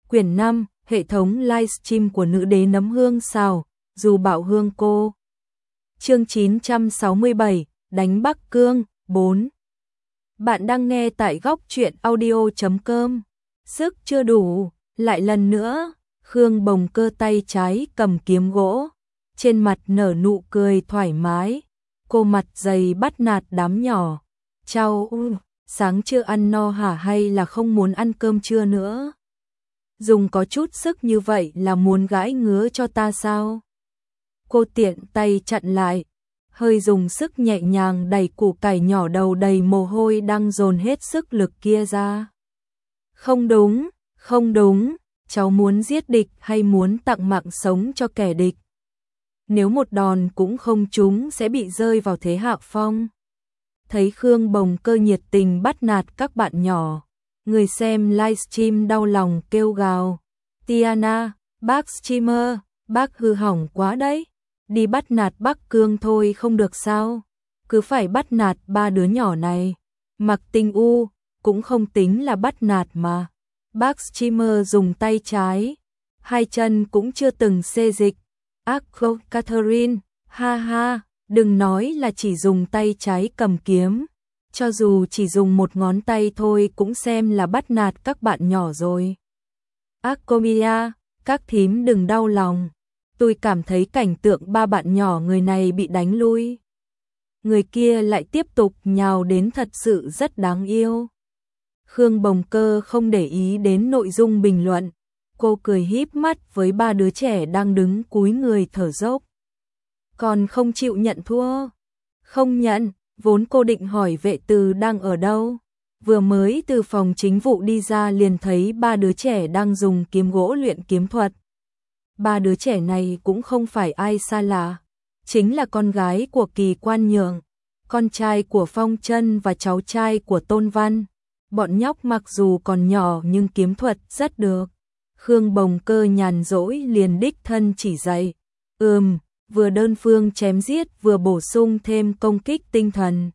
Quyển 5, hệ thống livestream của nữ đế nấm hương xào, dù bạo hương cô. Chương 967, đánh Bắc Cương, 4. Bạn đang nghe tại góc truyện audio.com. Sức chưa đủ, lại lần nữa, Khương Bồng Cơ tay trái cầm kiếm gỗ, trên mặt nở nụ cười thoải mái, cô mặt dày bắt nạt đám nhỏ. Chào, sáng chưa ăn no hả hay là không muốn ăn cơm trưa nữa? Dùng có chút sức như vậy là muốn gãi ngứa cho ta sao? Cô tiện tay chặn lại, hơi dùng sức nhẹ nhàng đẩy củ cải nhỏ đầu đầy mồ hôi đang dồn hết sức lực kia ra. Không đúng, không đúng, cháu muốn giết địch hay muốn tặng mạng sống cho kẻ địch? Nếu một đòn cũng không trúng sẽ bị rơi vào thế hạ phong. Thấy Khương Bồng Cơ nhiệt tình bắt nạt các bạn nhỏ, người xem livestream đau lòng kêu gào. Tiana, bác streamer, bác hư hỏng quá đấy. Đi bắt nạt Bắc Cương thôi không được sao? Cứ phải bắt nạt ba đứa nhỏ này. Mặc Tinh U, cũng không tính là bắt nạt mà. Bác streamer dùng tay trái, hai chân cũng chưa từng xê dịch. Cô Catherine, ha ha, đừng nói là chỉ dùng tay trái cầm kiếm. Cho dù chỉ dùng một ngón tay thôi cũng xem là bắt nạt các bạn nhỏ rồi. Comia, các thím đừng đau lòng. Tôi cảm thấy cảnh tượng ba bạn nhỏ người này bị đánh lui. Người kia lại tiếp tục nhào đến thật sự rất đáng yêu. Khương Bồng Cơ không để ý đến nội dung bình luận. Cô cười híp mắt với ba đứa trẻ đang đứng cúi người thở dốc. Còn không chịu nhận thua? Không nhận, vốn cô định hỏi vệ từ đang ở đâu. Vừa mới từ phòng chính vụ đi ra liền thấy ba đứa trẻ đang dùng kiếm gỗ luyện kiếm thuật. Ba đứa trẻ này cũng không phải ai xa lạ, chính là con gái của Kỳ Quan Nhượng, con trai của Phong Chân và cháu trai của Tôn Văn. Bọn nhóc mặc dù còn nhỏ nhưng kiếm thuật rất được. Khương Bồng Cơ nhàn rỗi liền đích thân chỉ dạy. Vừa đơn phương chém giết vừa bổ sung thêm công kích tinh thần.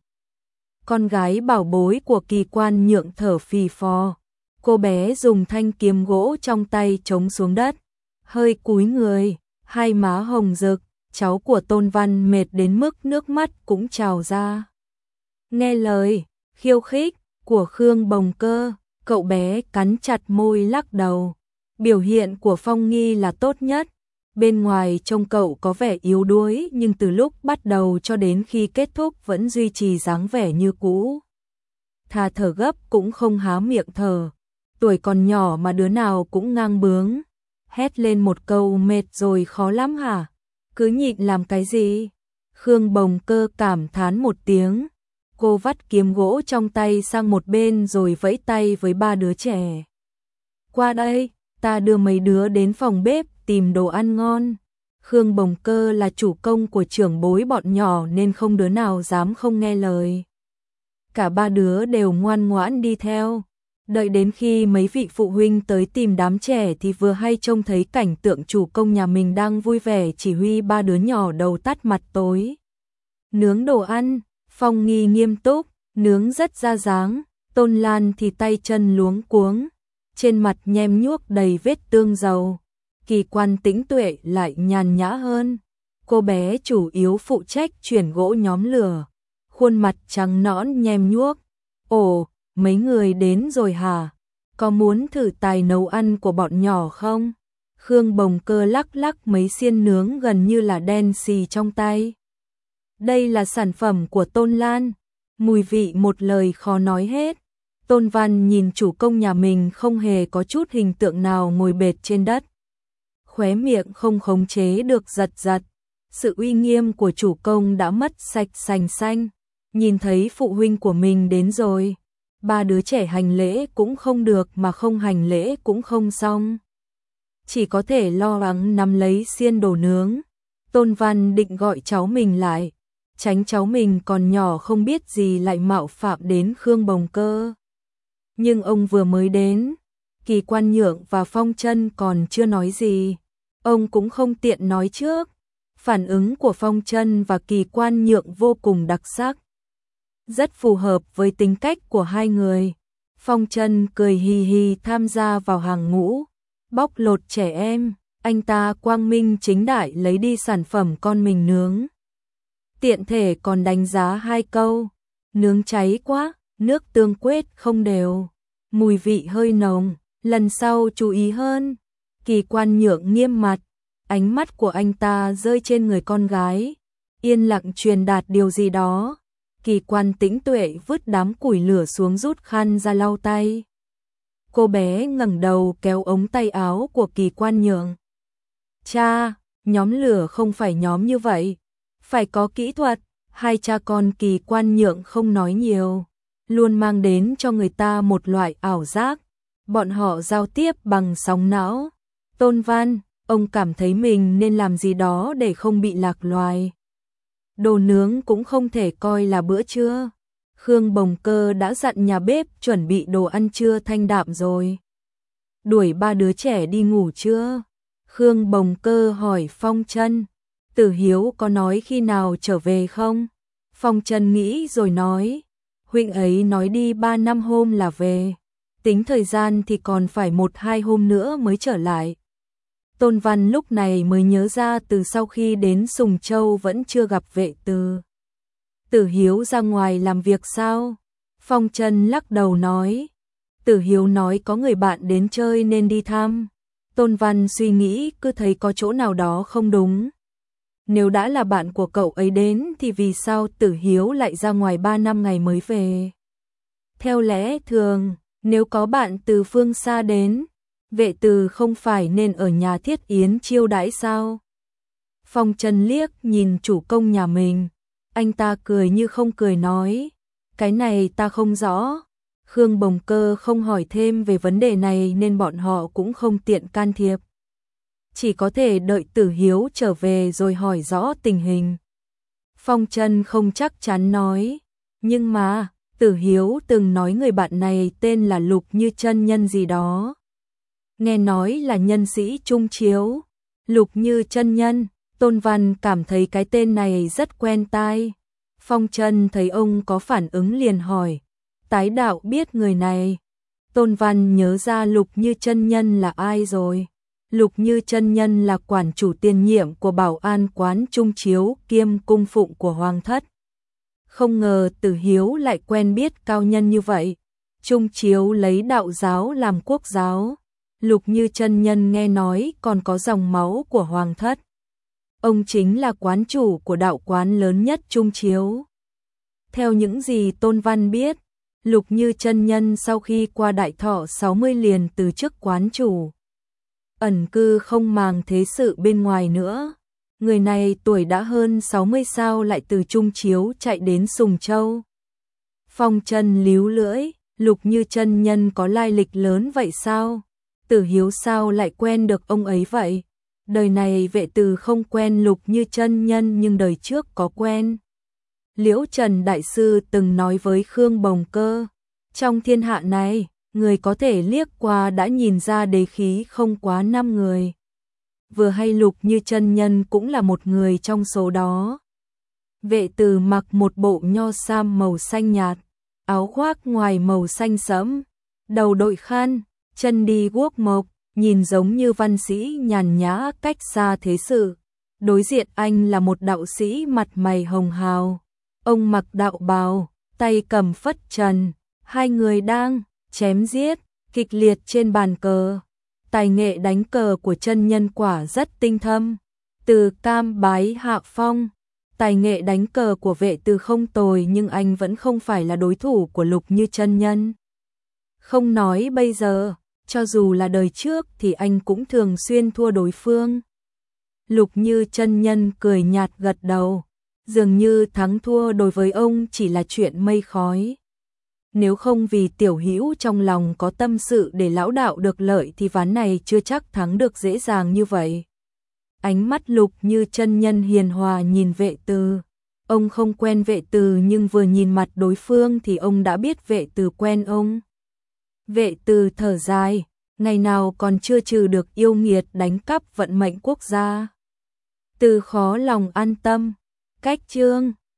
Con gái bảo bối của Kỳ Quan Nhượng thở phì phò. Cô bé dùng thanh kiếm gỗ trong tay chống xuống đất, hơi cúi người, hai má hồng rực, cháu của Tôn Văn mệt đến mức nước mắt cũng trào ra. Nghe lời khiêu khích của Khương Bồng Cơ, cậu bé cắn chặt môi lắc đầu. Biểu hiện của Phong Nghi là tốt nhất. Bên ngoài trông cậu có vẻ yếu đuối nhưng từ lúc bắt đầu cho đến khi kết thúc vẫn duy trì dáng vẻ như cũ. Thà thở gấp cũng không há miệng thở. Tuổi còn nhỏ mà đứa nào cũng ngang bướng. Hét lên một câu mệt rồi khó lắm hả? Cứ nhịn làm cái gì? Khương Bồng Cơ cảm thán một tiếng. Cô vắt kiếm gỗ trong tay sang một bên rồi vẫy tay với ba đứa trẻ. Qua đây, ta đưa mấy đứa đến phòng bếp tìm đồ ăn ngon. Khương Bồng Cơ là chủ công của trưởng bối bọn nhỏ nên không đứa nào dám không nghe lời. Cả ba đứa đều ngoan ngoãn đi theo. Đợi đến khi mấy vị phụ huynh tới tìm đám trẻ thì vừa hay trông thấy cảnh tượng chủ công nhà mình đang vui vẻ chỉ huy ba đứa nhỏ đầu tắt mặt tối. Nướng đồ ăn, Phong Nghi nghiêm túc, nướng rất ra dáng, Tôn Lan thì tay chân luống cuống, trên mặt nhem nhuốc đầy vết tương dầu. Kỳ Quan Tĩnh Tuệ lại nhàn nhã hơn. Cô bé chủ yếu phụ trách chuyển gỗ nhóm lửa, khuôn mặt trắng nõn nhem nhuốc. Ồ, mấy người đến rồi hả? Có muốn thử tài nấu ăn của bọn nhỏ không? Khương Bồng Cơ lắc lắc mấy xiên nướng gần như là đen xì trong tay. Đây là sản phẩm của Tôn Lan, mùi vị một lời khó nói hết. Tôn Văn nhìn chủ công nhà mình không hề có chút hình tượng nào ngồi bệt trên đất. Khóe miệng không khống chế được giật giật. Sự uy nghiêm của chủ công đã mất sạch sành xanh. Nhìn thấy phụ huynh của mình đến rồi. Ba đứa trẻ hành lễ cũng không được mà không hành lễ cũng không xong. Chỉ có thể lo lắng nắm lấy xiên đồ nướng. Tôn Văn định gọi cháu mình lại, tránh cháu mình còn nhỏ không biết gì lại mạo phạm đến Khương Bồng Cơ. Nhưng ông vừa mới đến, Kỳ Quan Nhượng và Phong Chân còn chưa nói gì. Ông cũng không tiện nói trước. Phản ứng của Phong Chân và Kỳ Quan Nhượng vô cùng đặc sắc. Rất phù hợp với tính cách của hai người. Phong Chân cười hì hì tham gia vào hàng ngũ. bóc lột trẻ em, anh ta quang minh chính đại lấy đi sản phẩm con mình nướng. Tiện thể còn đánh giá 2 câu, nướng cháy quá, nước tương quết không đều, mùi vị hơi nồng, lần sau chú ý hơn. Kỳ Quan Nhượng nghiêm mặt, ánh mắt của anh ta rơi trên người con gái, yên lặng truyền đạt điều gì đó. Kỳ Quan Tĩnh Tuệ vứt đám củi lửa xuống rút khăn ra lau tay. Cô bé ngẩng đầu kéo ống tay áo của Kỳ Quan Nhượng. Cha, nhóm lửa không phải nhóm như vậy, phải có kỹ thuật. Hai cha con Kỳ Quan Nhượng không nói nhiều, luôn mang đến cho người ta một loại ảo giác. Bọn họ giao tiếp bằng sóng não. Tôn Văn, ông cảm thấy mình nên làm gì đó để không bị lạc loài. Đồ nướng cũng không thể coi là bữa trưa. Khương Bồng Cơ đã dặn nhà bếp chuẩn bị đồ ăn trưa thanh đạm rồi. Đuổi 3 đứa trẻ đi ngủ chưa? Khương Bồng Cơ hỏi Phong Trân. Tử Hiếu có nói khi nào trở về không? Phong Trân nghĩ rồi nói. Huynh ấy nói đi 3-5 hôm là về. Tính thời gian thì còn phải 1-2 hôm nữa mới trở lại. Tôn Văn lúc này mới nhớ ra từ sau khi đến Sùng Châu vẫn chưa gặp Vệ Từ. Tử Hiếu ra ngoài làm việc sao? Phong Trân lắc đầu nói. Tử Hiếu nói có người bạn đến chơi nên đi thăm. Tôn Văn suy nghĩ cứ thấy có chỗ nào đó không đúng. Nếu đã là bạn của cậu ấy đến thì vì sao Tử Hiếu lại ra ngoài 3-5 ngày mới về? Theo lẽ thường, nếu có bạn từ phương xa đến, Vệ Từ không phải nên ở nhà thiết yến chiêu đãi sao? Phong Trân liếc nhìn chủ công nhà mình, anh ta cười như không cười nói, cái này ta không rõ. Khương Bồng Cơ không hỏi thêm về vấn đề này nên bọn họ cũng không tiện can thiệp. Chỉ có thể đợi Tử Hiếu trở về rồi hỏi rõ tình hình. Phong Trân không chắc chắn nói, nhưng mà Tử Hiếu từng nói người bạn này tên là Lục Như Chân Nhân gì đó. Nghe nói là nhân sĩ trung chiếu. Lục Như Chân Nhân, Tôn Văn cảm thấy cái tên này rất quen tai. Phong Trân thấy ông có phản ứng liền hỏi, tái đạo biết người này. Tôn Văn nhớ ra Lục Như Chân Nhân là ai rồi. Lục Như Chân Nhân là quản chủ tiền nhiệm của bảo an quán trung chiếu kiêm cung phụng của Hoàng thất. Không ngờ Tử Hiếu lại quen biết cao nhân như vậy. Trung chiếu lấy đạo giáo làm quốc giáo. Lục Như Chân Nhân nghe nói còn có dòng máu của Hoàng thất. Ông chính là quán chủ của đạo quán lớn nhất Trung chiếu. Theo những gì Tôn Văn biết, Lục Như Chân Nhân sau khi qua đại thọ 60 liền từ chức quán chủ. Ẩn cư không màng thế sự bên ngoài nữa. Người này tuổi đã hơn 60 sao lại từ Trung chiếu chạy đến Sùng Châu. Phong Trân líu lưỡi, Lục Như Chân Nhân có lai lịch lớn vậy sao? Tử Hiếu sao lại quen được ông ấy vậy? Đời này Vệ Từ không quen Lục Như Chân Nhân nhưng đời trước có quen. Liễu Trần Đại Sư từng nói với Khương Bồng Cơ, trong thiên hạ này, người có thể liếc qua đã nhìn ra đế khí không quá 5 người. Vừa hay Lục Như Chân Nhân cũng là một người trong số đó. Vệ Từ mặc một bộ nho sam màu xanh nhạt, áo khoác ngoài màu xanh sẫm, đầu đội khăn, chân đi guốc mộc, nhìn giống như văn sĩ nhàn nhã cách xa thế sự. Đối diện anh là một đạo sĩ mặt mày hồng hào. Ông mặc đạo bào, tay cầm phất trần, hai người đang chém giết kịch liệt trên bàn cờ. Tài nghệ đánh cờ của chân nhân quả rất tinh thâm. Từ cam bái hạ phong, tài nghệ đánh cờ của Vệ Từ không tồi nhưng anh vẫn không phải là đối thủ của Lục Như Chân Nhân. Không nói bây giờ, cho dù là đời trước thì anh cũng thường xuyên thua đối phương. Lục Như Chân Nhân cười nhạt gật đầu, dường như thắng thua đối với ông chỉ là chuyện mây khói. Nếu không vì Tiểu Hữu trong lòng có tâm sự để lão đạo được lợi thì ván này chưa chắc thắng được dễ dàng như vậy. Ánh mắt Lục Như Chân Nhân hiền hòa nhìn Vệ Từ. Ông không quen Vệ Từ nhưng vừa nhìn mặt đối phương thì ông đã biết Vệ Từ quen ông. Vệ Từ thở dài, ngày nào còn chưa trừ được yêu nghiệt đánh cắp vận mệnh quốc gia. Từ khó lòng an tâm. Cách chương